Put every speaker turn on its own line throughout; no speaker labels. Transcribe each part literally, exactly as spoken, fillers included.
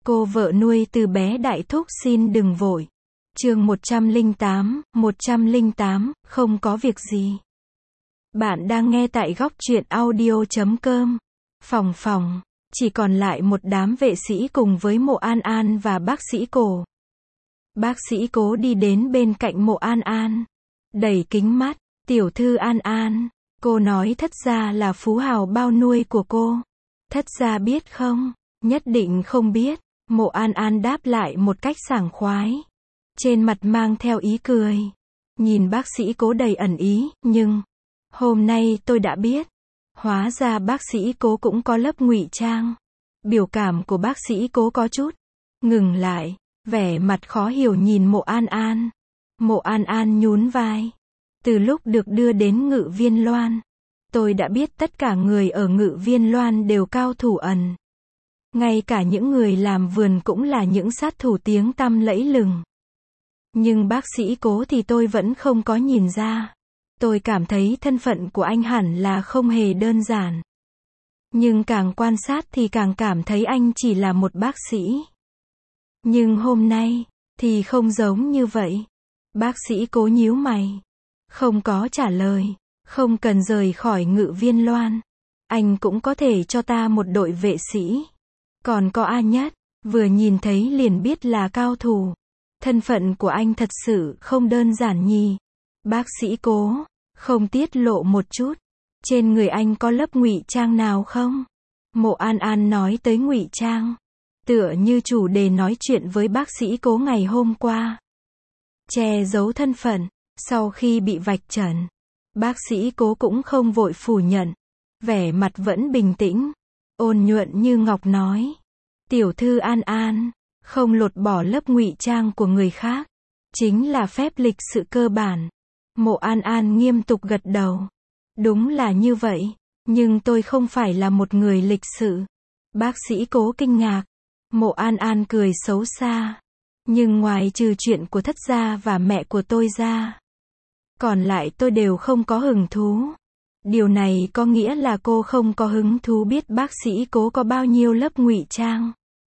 Cô vợ nuôi từ bé đại thúc xin đừng vội. Chương một trăm lẻ tám, một trăm lẻ tám, không có việc gì. Bạn đang nghe tại góc truyện audio chấm com. Phòng phòng, chỉ còn lại một đám vệ sĩ cùng với Mộ An An và bác sĩ Cổ. Bác sĩ Cố đi đến bên cạnh Mộ An An, đẩy kính mắt, tiểu thư An An, cô nói thất gia là phú hào bao nuôi của cô. Thất gia biết không? Nhất định không biết. Mộ An An đáp lại một cách sảng khoái, trên mặt mang theo ý cười. Nhìn bác sĩ Cố đầy ẩn ý, nhưng hôm nay tôi đã biết. Hóa ra bác sĩ Cố cũng có lớp ngụy trang. Biểu cảm của bác sĩ Cố có chút ngừng lại, vẻ mặt khó hiểu nhìn Mộ An An. Mộ An An nhún vai. Từ lúc được đưa đến Ngự Viên Loan, tôi đã biết tất cả người ở Ngự Viên Loan đều cao thủ ẩn. Ngay cả những người làm vườn cũng là những sát thủ tiếng tăm lẫy lừng. Nhưng bác sĩ Cố thì tôi vẫn không có nhìn ra. Tôi cảm thấy thân phận của anh hẳn là không hề đơn giản. Nhưng càng quan sát thì càng cảm thấy anh chỉ là một bác sĩ. Nhưng hôm nay, thì không giống như vậy. Bác sĩ Cố nhíu mày, không có trả lời. Không cần rời khỏi Ngự Viên Loan. Anh cũng có thể cho ta một đội vệ sĩ. Còn có A Nhất, vừa nhìn thấy liền biết là cao thủ. Thân phận của anh thật sự không đơn giản nhỉ. Bác sĩ Cố không tiết lộ một chút. Trên người anh có lớp ngụy trang nào không? Mộ An An nói tới ngụy trang, tựa như chủ đề nói chuyện với bác sĩ Cố ngày hôm qua. Che giấu thân phận, sau khi bị vạch trần, bác sĩ Cố cũng không vội phủ nhận. Vẻ mặt vẫn bình tĩnh, ôn nhuận như ngọc nói. Tiểu thư An An, không lột bỏ lớp ngụy trang của người khác, chính là phép lịch sự cơ bản. Mộ An An nghiêm túc gật đầu. Đúng là như vậy, nhưng tôi không phải là một người lịch sự. Bác sĩ Cố kinh ngạc. Mộ An An cười xấu xa. Nhưng ngoài trừ chuyện của thất gia và mẹ của tôi ra, còn lại tôi đều không có hứng thú. Điều này có nghĩa là cô không có hứng thú biết bác sĩ Cố có bao nhiêu lớp ngụy trang.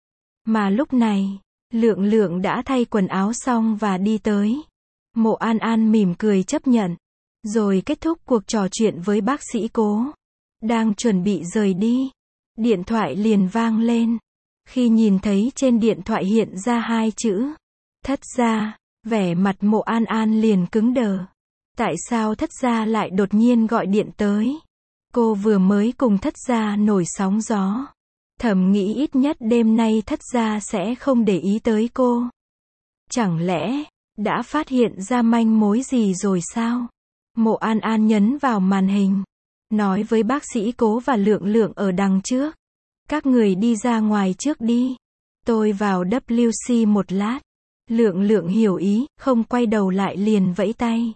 Mà lúc này, Lượng Lượng đã thay quần áo xong và đi tới. Mộ An An mỉm cười chấp nhận, rồi kết thúc cuộc trò chuyện với bác sĩ Cố. Đang chuẩn bị rời đi, điện thoại liền vang lên. Khi nhìn thấy trên điện thoại hiện ra hai chữ thất gia, vẻ mặt Mộ An An liền cứng đờ. Tại sao thất gia lại đột nhiên gọi điện tới? Cô vừa mới cùng thất gia nổi sóng gió, thầm nghĩ ít nhất đêm nay thất gia sẽ không để ý tới cô. Chẳng lẽ đã phát hiện ra manh mối gì rồi sao? Mộ An An nhấn vào màn hình, nói với bác sĩ Cố và Lượng Lượng ở đằng trước. Các người đi ra ngoài trước đi. Tôi vào vê kép xê một lát. Lượng Lượng hiểu ý, không quay đầu lại liền vẫy tay.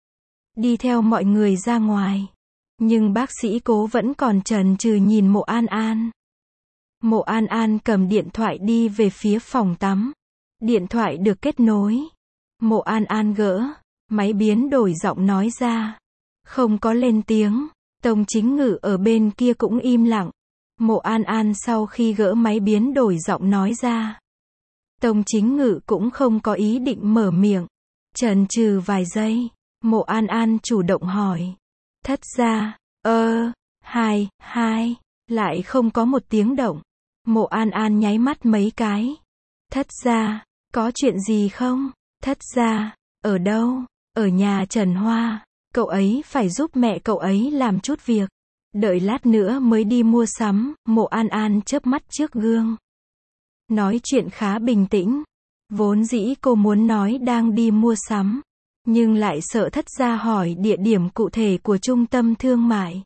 Đi theo mọi người ra ngoài. Nhưng bác sĩ Cố vẫn còn chần chừ nhìn Mộ An An. Mộ An An cầm điện thoại đi về phía phòng tắm. Điện thoại được kết nối. Mộ An An gỡ, máy biến đổi giọng nói ra. Không có lên tiếng. Tông Chính Ngự ở bên kia cũng im lặng. Mộ An An sau khi gỡ máy biến đổi giọng nói ra, Tông Chính Ngự cũng không có ý định mở miệng. Chần chừ vài giây, Mộ An An chủ động hỏi. Thất gia, ơ, hai, hai, lại không có một tiếng động. Mộ An An nháy mắt mấy cái. Thất gia, có chuyện gì không? Thất gia, ở đâu? Ở nhà Trần Hoa, cậu ấy phải giúp mẹ cậu ấy làm chút việc. Đợi lát nữa mới đi mua sắm. Mộ An An chớp mắt trước gương, nói chuyện khá bình tĩnh. Vốn dĩ cô muốn nói đang đi mua sắm, nhưng lại sợ thất gia hỏi địa điểm cụ thể của trung tâm thương mại.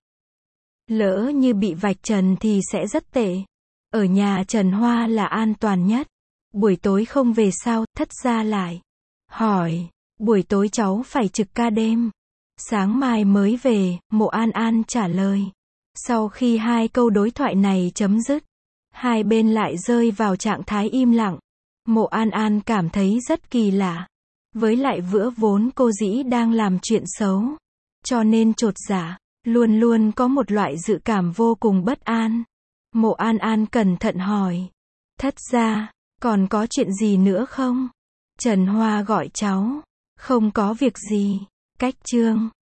Lỡ như bị vạch trần thì sẽ rất tệ. Ở nhà Trần Hoa là an toàn nhất. Buổi tối không về sao? Thất gia lại hỏi. Buổi tối cháu phải trực ca đêm. Sáng mai mới về. Mộ An An trả lời. Sau khi hai câu đối thoại này chấm dứt, hai bên lại rơi vào trạng thái im lặng. Mộ An An cảm thấy rất kỳ lạ. Với lại vữa vốn cô dĩ đang làm chuyện xấu, cho nên chột dạ, luôn luôn có một loại dự cảm vô cùng bất an. Mộ An An cẩn thận hỏi. Thất gia, Còn có chuyện gì nữa không? Trần Hoa gọi cháu. Không có việc gì. Cách chương.